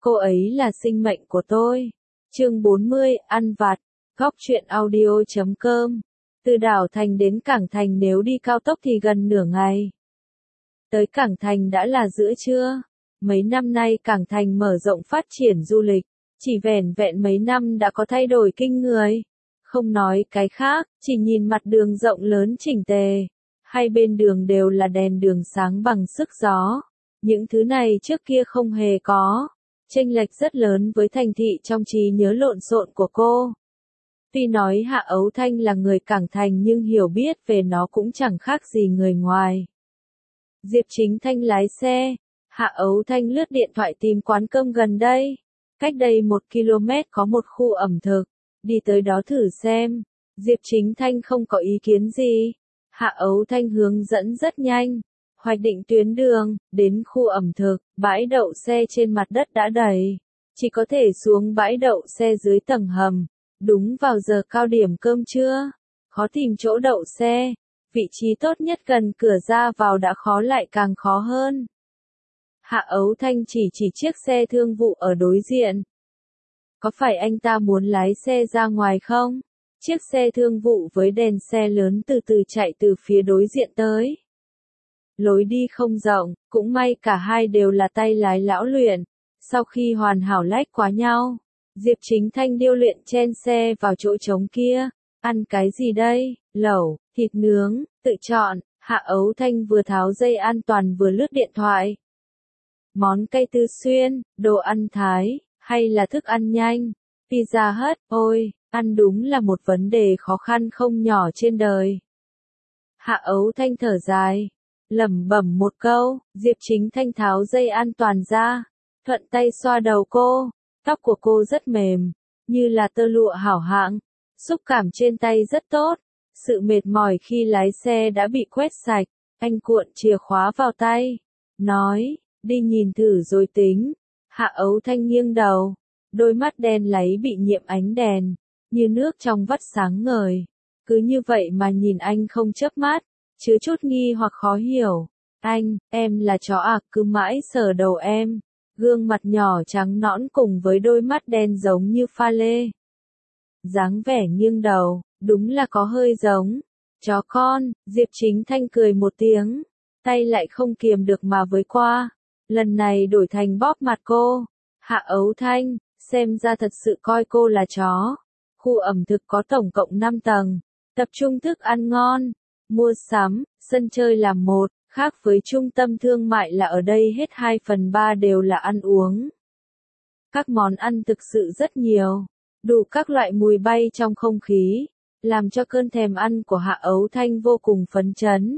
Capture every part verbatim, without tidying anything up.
Cô ấy là sinh mệnh của tôi. Chương bốn mươi, ăn vặt. Góc truyện audio chấm com. Từ đảo thành đến Cảng Thành nếu đi cao tốc thì gần nửa ngày. Tới Cảng Thành đã là giữa trưa. Mấy năm nay Cảng Thành mở rộng phát triển du lịch, chỉ vẻn vẹn mấy năm đã có thay đổi kinh người. Không nói cái khác, chỉ nhìn mặt đường rộng lớn chỉnh tề. Hai bên đường đều là đèn đường sáng bằng sức gió. Những thứ này trước kia không hề có. Chênh lệch rất lớn với thành thị trong trí nhớ lộn xộn của cô. Tuy nói Hạ Ấu Thanh là người Cảng Thành nhưng hiểu biết về nó cũng chẳng khác gì người ngoài. Diệp Chính Thanh lái xe, Hạ Ấu Thanh lướt điện thoại tìm quán cơm gần đây. Cách đây một ki lô mét có một khu ẩm thực, đi tới đó thử xem. Diệp Chính Thanh không có ý kiến gì. Hạ Ấu Thanh hướng dẫn rất nhanh. Hoạch định tuyến đường, đến khu ẩm thực, bãi đậu xe trên mặt đất đã đầy. Chỉ có thể xuống bãi đậu xe dưới tầng hầm. Đúng vào giờ cao điểm cơm trưa. Khó tìm chỗ đậu xe. Vị trí tốt nhất gần cửa ra vào đã khó lại càng khó hơn. Hạ Ấu Thanh chỉ chỉ chiếc xe thương vụ ở đối diện. Có phải anh ta muốn lái xe ra ngoài không? Chiếc xe thương vụ với đèn xe lớn từ từ chạy từ phía đối diện tới. Lối đi không rộng, cũng may cả hai đều là tay lái lão luyện. Sau khi hoàn hảo lách qua nhau, Diệp Chính Thanh điêu luyện chen xe vào chỗ trống kia. Ăn cái gì đây? Lẩu, thịt nướng, tự chọn. Hạ Ấu Thanh vừa tháo dây an toàn vừa lướt điện thoại. Món cây Tư Xuyên, đồ ăn Thái, hay là thức ăn nhanh? Pizza Hut, ôi, ăn đúng là một vấn đề khó khăn không nhỏ trên đời. Hạ Ấu Thanh thở dài, lẩm bẩm một câu. Diệp Chính Thanh tháo dây an toàn ra, thuận tay xoa đầu cô. Tóc của cô rất mềm, như là tơ lụa hảo hạng, xúc cảm trên tay rất tốt. Sự mệt mỏi khi lái xe đã bị quét sạch. Anh cuộn chìa khóa vào tay, nói, đi nhìn thử rồi tính. Hạ Ấu Thanh nghiêng đầu, đôi mắt đen láy bị nhiễm ánh đèn, như nước trong vắt sáng ngời. Cứ như vậy mà nhìn anh không chớp mắt, chứa chút nghi hoặc khó hiểu. Anh, em là chó à, cứ mãi sờ đầu em. Gương mặt nhỏ trắng nõn cùng với đôi mắt đen giống như pha lê. Dáng vẻ nghiêng đầu, đúng là có hơi giống. Chó con. Diệp Chính Thanh cười một tiếng, tay lại không kiềm được mà với qua. Lần này đổi thành bóp mặt cô. Hạ Ấu Thanh, xem ra thật sự coi cô là chó. Khu ẩm thực có tổng cộng năm tầng, tập trung thức ăn ngon, mua sắm, sân chơi là một, khác với trung tâm thương mại là ở đây hết hai phần ba đều là ăn uống. Các món ăn thực sự rất nhiều, đủ các loại mùi bay trong không khí, làm cho cơn thèm ăn của Hạ Ấu Thanh vô cùng phấn chấn.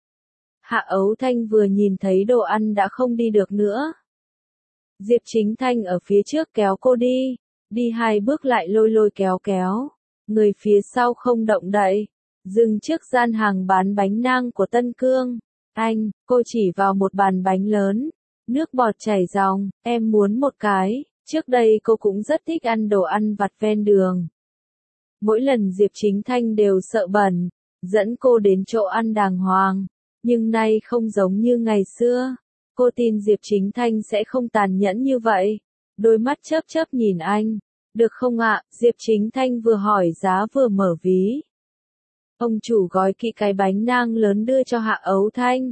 Hạ Ấu Thanh vừa nhìn thấy đồ ăn đã không đi được nữa. Diệp Chính Thanh ở phía trước kéo cô đi, đi hai bước lại lôi lôi kéo kéo. Người phía sau không động đậy, dừng trước gian hàng bán bánh nang của Tân Cương. Anh, cô chỉ vào một bàn bánh lớn, nước bọt chảy ròng, em muốn một cái. Trước đây cô cũng rất thích ăn đồ ăn vặt ven đường. Mỗi lần Diệp Chính Thanh đều sợ bẩn, dẫn cô đến chỗ ăn đàng hoàng. Nhưng nay không giống như ngày xưa. Cô tin Diệp Chính Thanh sẽ không tàn nhẫn như vậy. Đôi mắt chớp chớp nhìn anh. Được không ạ? Diệp Chính Thanh vừa hỏi giá vừa mở ví. Ông chủ gói kỹ cái bánh nang lớn đưa cho Hạ Ấu Thanh.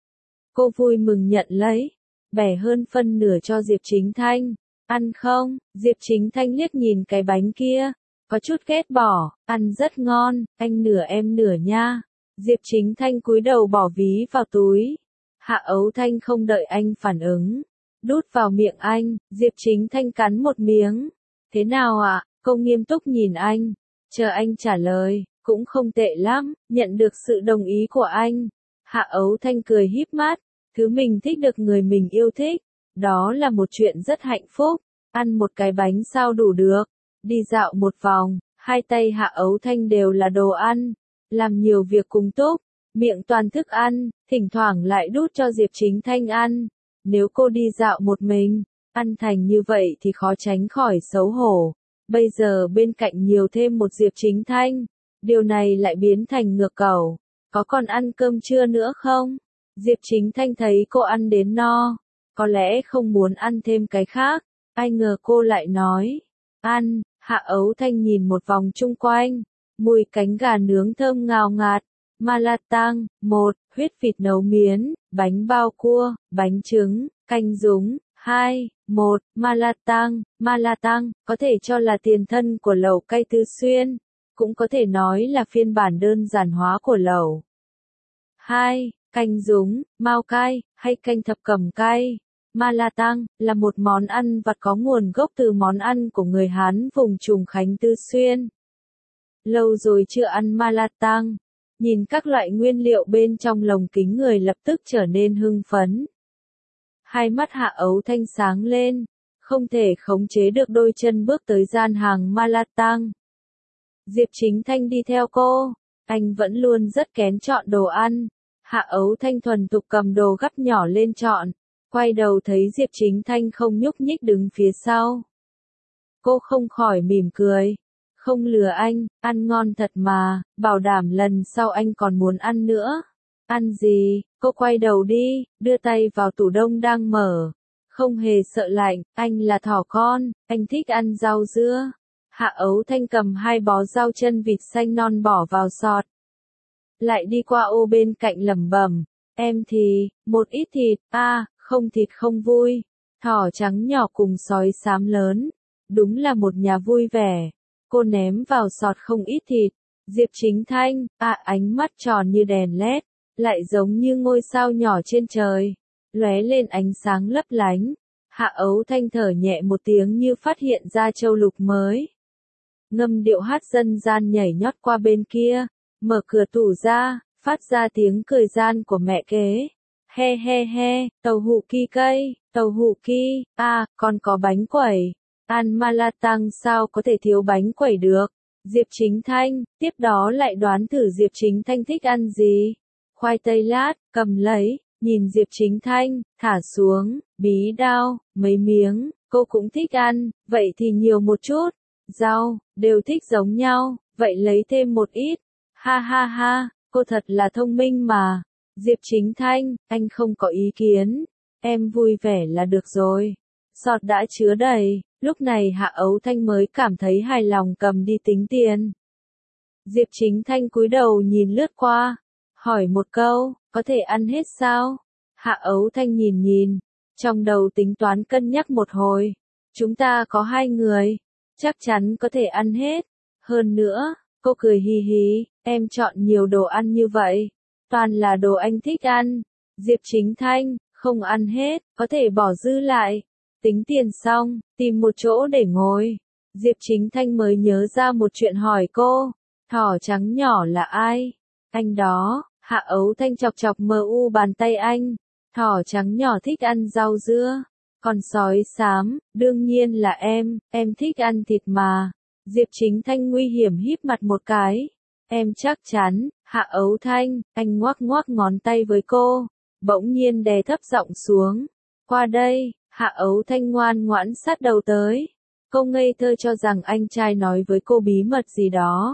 Cô vui mừng nhận lấy, bẻ hơn phân nửa cho Diệp Chính Thanh. Ăn không? Diệp Chính Thanh liếc nhìn cái bánh kia, có chút ghét bỏ. Ăn rất ngon, anh nửa em nửa nha. Diệp Chính Thanh cúi đầu bỏ ví vào túi. Hạ Ấu Thanh không đợi anh phản ứng, đút vào miệng anh. Diệp Chính Thanh cắn một miếng. Thế nào ạ? Cô nghiêm túc nhìn anh, chờ anh trả lời. Cũng không tệ lắm. Nhận được sự đồng ý của anh, Hạ Ấu Thanh cười híp mắt. Thứ mình thích được người mình yêu thích, đó là một chuyện rất hạnh phúc. Ăn một cái bánh sao đủ được. Đi dạo một vòng, hai tay Hạ Ấu Thanh đều là đồ ăn. Làm nhiều việc cùng túc, miệng toàn thức ăn, thỉnh thoảng lại đút cho Diệp Chính Thanh ăn. Nếu cô đi dạo một mình, ăn thành như vậy thì khó tránh khỏi xấu hổ. Bây giờ bên cạnh nhiều thêm một Diệp Chính Thanh, điều này lại biến thành ngược cầu. Có còn ăn cơm trưa nữa không? Diệp Chính Thanh thấy cô ăn đến no, có lẽ không muốn ăn thêm cái khác. Ai ngờ cô lại nói, ăn. Hạ Ấu Thanh nhìn một vòng chung quanh, mùi cánh gà nướng thơm ngào ngạt, Malatang, một, huyết vịt nấu miến, bánh bao cua, bánh trứng, canh rúng, hai, một, Malatang, Malatang, có thể cho là tiền thân của lẩu cay Tứ Xuyên, cũng có thể nói là phiên bản đơn giản hóa của lẩu. hai, canh rúng, mao cay, hay canh thập cẩm cay. Malatang là một món ăn vặt có nguồn gốc từ món ăn của người Hán vùng Trùng Khánh Tứ Xuyên. Lâu rồi chưa ăn Malatang, nhìn các loại nguyên liệu bên trong lồng kính người lập tức trở nên hưng phấn. Hai mắt Hạ Ấu Thanh sáng lên, không thể khống chế được đôi chân bước tới gian hàng Malatang. Diệp Chính Thanh đi theo cô, anh vẫn luôn rất kén chọn đồ ăn. Hạ Ấu Thanh thuần thục cầm đồ gắp nhỏ lên chọn, quay đầu thấy Diệp Chính Thanh không nhúc nhích đứng phía sau. Cô không khỏi mỉm cười, không lừa anh, ăn ngon thật mà, bảo đảm lần sau anh còn muốn ăn nữa. Ăn gì? Cô quay đầu đi, đưa tay vào tủ đông đang mở. Không hề sợ lạnh, anh là thỏ con, anh thích ăn rau dưa. Hạ Ấu Thanh cầm hai bó rau chân vịt xanh non bỏ vào sọt. Lại đi qua ô bên cạnh lẩm bẩm, em thì, một ít thịt, a, à, không thịt không vui. Thỏ trắng nhỏ cùng sói xám lớn, đúng là một nhà vui vẻ. Cô ném vào sọt không ít thịt. Diệp Chính Thanh, à, ánh mắt tròn như đèn led, lại giống như ngôi sao nhỏ trên trời, lóe lên ánh sáng lấp lánh. Hạ Ấu Thanh thở nhẹ một tiếng như phát hiện ra châu lục mới. Ngâm điệu hát dân gian nhảy nhót qua bên kia, mở cửa tủ ra, phát ra tiếng cười gian của mẹ kế. He he he, tàu hũ ki cây, tàu hũ ki, à, còn có bánh quẩy. Ăn Malatang sao có thể thiếu bánh quẩy được. Diệp Chính Thanh, tiếp đó lại đoán thử Diệp Chính Thanh thích ăn gì. Khoai tây lát, cầm lấy, nhìn Diệp Chính Thanh, thả xuống, bí đao, mấy miếng, cô cũng thích ăn, vậy thì nhiều một chút. Rau, đều thích giống nhau, vậy lấy thêm một ít. Ha ha ha, cô thật là thông minh mà. Diệp Chính Thanh, anh không có ý kiến. Em vui vẻ là được rồi. Sọt đã chứa đầy, lúc này Hạ Ấu Thanh mới cảm thấy hài lòng cầm đi tính tiền. Diệp Chính Thanh cúi đầu nhìn lướt qua, hỏi một câu, có thể ăn hết sao? Hạ Ấu Thanh nhìn nhìn, trong đầu tính toán cân nhắc một hồi. Chúng ta có hai người, chắc chắn có thể ăn hết. Hơn nữa, cô cười hì hì, em chọn nhiều đồ ăn như vậy, toàn là đồ anh thích ăn. Diệp Chính Thanh, không ăn hết, có thể bỏ dư lại. Tính tiền xong, tìm một chỗ để ngồi. Diệp Chính Thanh mới nhớ ra một chuyện hỏi cô, thỏ trắng nhỏ là ai? Anh đó. Hạ Ấu Thanh chọc chọc mờ u bàn tay anh. Thỏ trắng nhỏ thích ăn rau dưa. Còn sói xám, đương nhiên là em, em thích ăn thịt mà. Diệp Chính Thanh nguy hiểm híp mặt một cái. Em chắc chắn. Hạ Ấu Thanh, anh ngoắc ngoắc ngón tay với cô, bỗng nhiên đè thấp giọng xuống. Qua đây. Hạ Ấu Thanh ngoan ngoãn sát đầu tới. Cô ngây thơ cho rằng anh trai nói với cô bí mật gì đó.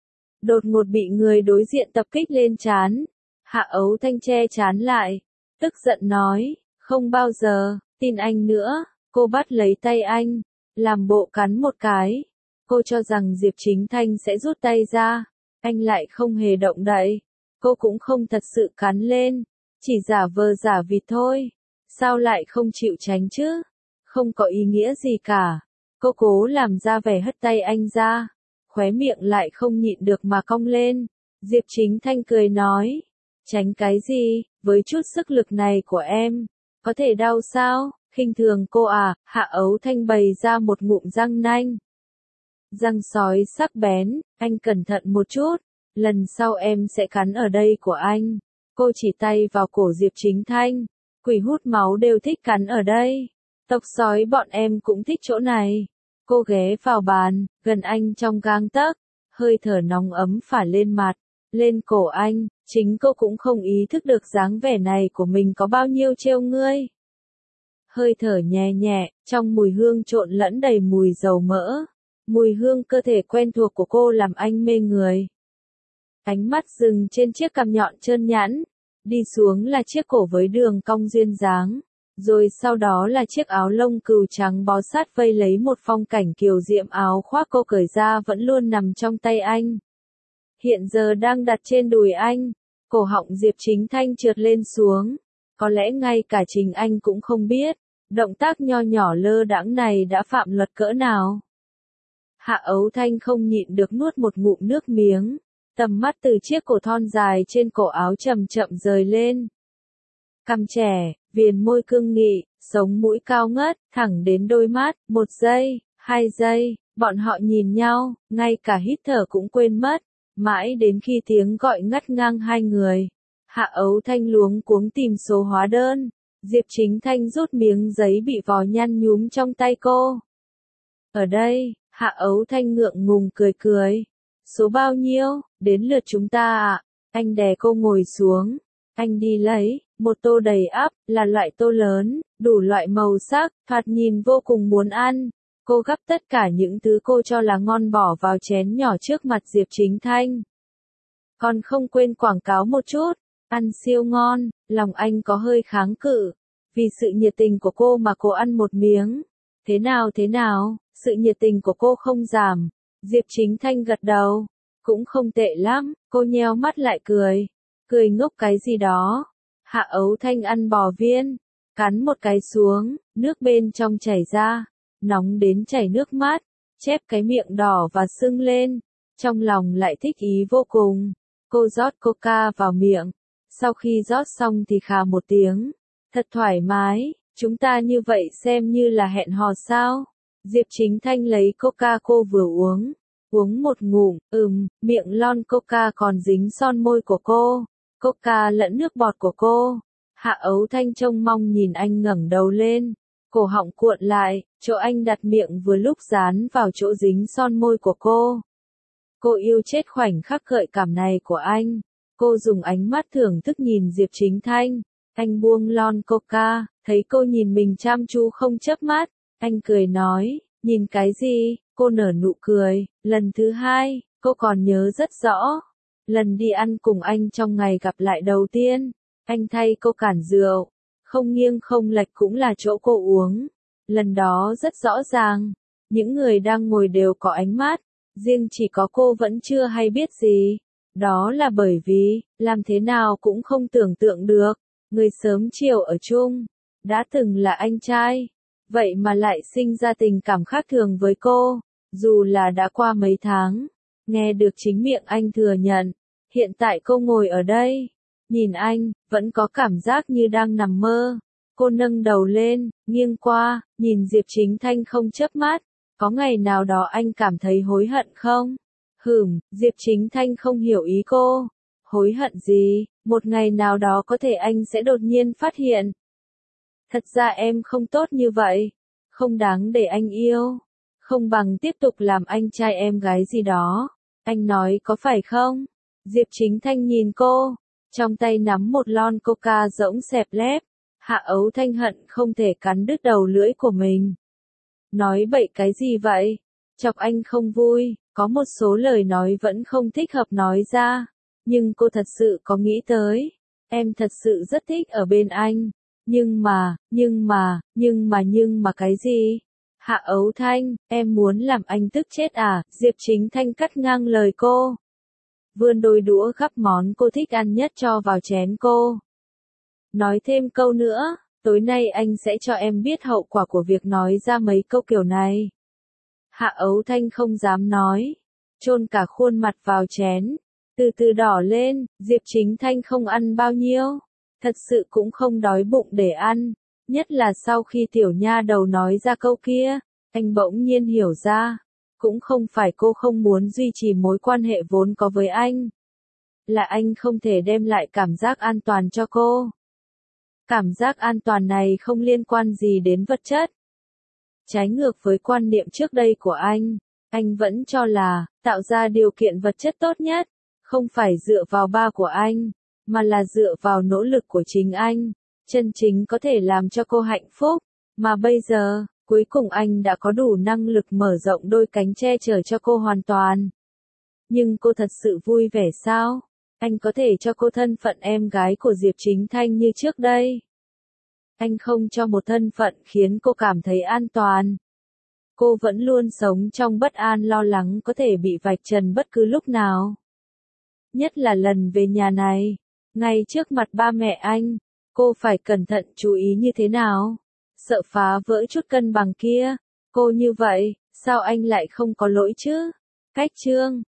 Đột ngột bị người đối diện tập kích lên trán. Hạ Ấu Thanh che trán lại, tức giận nói, không bao giờ, tin anh nữa. Cô bắt lấy tay anh, làm bộ cắn một cái. Cô cho rằng Diệp Chính Thanh sẽ rút tay ra, anh lại không hề động đậy. Cô cũng không thật sự cắn lên, chỉ giả vờ giả vịt thôi. Sao lại không chịu tránh chứ? Không có ý nghĩa gì cả. Cô cố làm ra vẻ hất tay anh ra, khóe miệng lại không nhịn được mà cong lên. Diệp Chính Thanh cười nói, tránh cái gì, với chút sức lực này của em, có thể đau sao? Khinh thường cô à? Hạ Ấu Thanh bày ra một ngụm răng nanh. Răng sói sắc bén, anh cẩn thận một chút, lần sau em sẽ cắn ở đây của anh. Cô chỉ tay vào cổ Diệp Chính Thanh. Quỷ hút máu đều thích cắn ở đây. Tộc sói bọn em cũng thích chỗ này. Cô ghé vào bàn, gần anh trong gang tấc, hơi thở nóng ấm phả lên mặt, lên cổ anh, chính cô cũng không ý thức được dáng vẻ này của mình có bao nhiêu trêu ngươi. Hơi thở nhẹ nhẹ, trong mùi hương trộn lẫn đầy mùi dầu mỡ. Mùi hương cơ thể quen thuộc của cô làm anh mê người. Ánh mắt dừng trên chiếc cằm nhọn trơn nhẵn. Đi xuống là chiếc cổ với đường cong duyên dáng. Rồi sau đó là chiếc áo lông cừu trắng bó sát vây lấy một phong cảnh kiều diễm, áo khoác cô cởi ra vẫn luôn nằm trong tay anh. Hiện giờ đang đặt trên đùi anh, cổ họng Diệp Chính Thanh trượt lên xuống. Có lẽ ngay cả chính anh cũng không biết, động tác nho nhỏ lơ đãng này đã phạm luật cỡ nào. Hạ Ấu Thanh không nhịn được nuốt một ngụm nước miếng, tầm mắt từ chiếc cổ thon dài trên cổ áo chậm chậm rời lên. Cằm trẻ, viền môi cương nghị, sống mũi cao ngất, thẳng đến đôi mắt, một giây, hai giây, bọn họ nhìn nhau, ngay cả hít thở cũng quên mất, mãi đến khi tiếng gọi ngắt ngang hai người. Hạ Ấu Thanh luống cuống tìm số hóa đơn, Diệp Chính Thanh rút miếng giấy bị vò nhăn nhúm trong tay cô. Ở đây, Hạ Ấu Thanh ngượng ngùng cười cười. Số bao nhiêu, đến lượt chúng ta ạ. Anh đè cô ngồi xuống, anh đi lấy, một tô đầy ắp, là loại tô lớn, đủ loại màu sắc, thoạt nhìn vô cùng muốn ăn. Cô gắp tất cả những thứ cô cho là ngon bỏ vào chén nhỏ trước mặt Diệp Chính Thanh. Còn không quên quảng cáo một chút, ăn siêu ngon, lòng anh có hơi kháng cự. Vì sự nhiệt tình của cô mà cô ăn một miếng. Thế nào thế nào, sự nhiệt tình của cô không giảm. Diệp Chính Thanh gật đầu. Cũng không tệ lắm, cô nheo mắt lại cười. Cười ngốc cái gì đó. Hạ Ấu Thanh ăn bò viên, cắn một cái xuống, nước bên trong chảy ra, nóng đến chảy nước mắt, chép cái miệng đỏ và sưng lên, trong lòng lại thích ý vô cùng. Cô rót coca vào miệng, sau khi rót xong thì khà một tiếng, thật thoải mái, chúng ta như vậy xem như là hẹn hò sao? Diệp Chính Thanh lấy coca cô vừa uống, uống một ngụm, ừm, miệng lon coca còn dính son môi của cô. Coca lẫn nước bọt của cô. Hạ Ấu Thanh trông mong nhìn anh ngẩng đầu lên, cổ họng cuộn lại, chỗ anh đặt miệng vừa lúc dán vào chỗ dính son môi của cô. Cô yêu chết khoảnh khắc gợi cảm này của anh. Cô dùng ánh mắt thưởng thức nhìn Diệp Chính Thanh. Anh buông lon coca, thấy cô nhìn mình chăm chú không chớp mắt. Anh cười nói, nhìn cái gì? Cô nở nụ cười. Lần thứ hai, cô còn nhớ rất rõ. Lần đi ăn cùng anh trong ngày gặp lại đầu tiên, anh thay cô cản rượu, không nghiêng không lệch cũng là chỗ cô uống. Lần đó rất rõ ràng, những người đang ngồi đều có ánh mắt, riêng chỉ có cô vẫn chưa hay biết gì. Đó là bởi vì, làm thế nào cũng không tưởng tượng được, người sớm chiều ở chung, đã từng là anh trai, vậy mà lại sinh ra tình cảm khác thường với cô, dù là đã qua mấy tháng. Nghe được chính miệng anh thừa nhận, hiện tại cô ngồi ở đây, nhìn anh, vẫn có cảm giác như đang nằm mơ. Cô nâng đầu lên, nghiêng qua, nhìn Diệp Chính Thanh không chớp mắt. Có ngày nào đó anh cảm thấy hối hận không? Hửm, Diệp Chính Thanh không hiểu ý cô. Hối hận gì? Một ngày nào đó có thể anh sẽ đột nhiên phát hiện. Thật ra em không tốt như vậy, không đáng để anh yêu, không bằng tiếp tục làm anh trai em gái gì đó. Anh nói có phải không? Diệp Chính Thanh nhìn cô, trong tay nắm một lon coca rỗng xẹp lép. Hạ Ấu Thanh hận không thể cắn đứt đầu lưỡi của mình. Nói bậy cái gì vậy? Chọc anh không vui, có một số lời nói vẫn không thích hợp nói ra. Nhưng cô thật sự có nghĩ tới. Em thật sự rất thích ở bên anh. Nhưng mà, nhưng mà, nhưng mà nhưng mà cái gì? Hạ Ấu Thanh, em muốn làm anh tức chết à? Diệp Chính Thanh cắt ngang lời cô. Vươn đôi đũa gắp món cô thích ăn nhất cho vào chén cô. Nói thêm câu nữa, tối nay anh sẽ cho em biết hậu quả của việc nói ra mấy câu kiểu này. Hạ Ấu Thanh không dám nói, chôn cả khuôn mặt vào chén, từ từ đỏ lên. Diệp Chính Thanh không ăn bao nhiêu, thật sự cũng không đói bụng để ăn, nhất là sau khi tiểu nha đầu nói ra câu kia, anh bỗng nhiên hiểu ra, cũng không phải cô không muốn duy trì mối quan hệ vốn có với anh, là anh không thể đem lại cảm giác an toàn cho cô. Cảm giác an toàn này không liên quan gì đến vật chất. Trái ngược với quan niệm trước đây của anh, anh vẫn cho là, tạo ra điều kiện vật chất tốt nhất, không phải dựa vào ba của anh, mà là dựa vào nỗ lực của chính anh, chân chính có thể làm cho cô hạnh phúc. Mà bây giờ, cuối cùng anh đã có đủ năng lực mở rộng đôi cánh che chở cho cô hoàn toàn. Nhưng cô thật sự vui vẻ sao? Anh có thể cho cô thân phận em gái của Diệp Chính Thanh như trước đây. Anh không cho một thân phận khiến cô cảm thấy an toàn. Cô vẫn luôn sống trong bất an lo lắng có thể bị vạch trần bất cứ lúc nào. Nhất là lần về nhà này, ngay trước mặt ba mẹ anh, cô phải cẩn thận chú ý như thế nào. Sợ phá vỡ chút cân bằng kia. Cô như vậy, sao anh lại không có lỗi chứ? Cách chương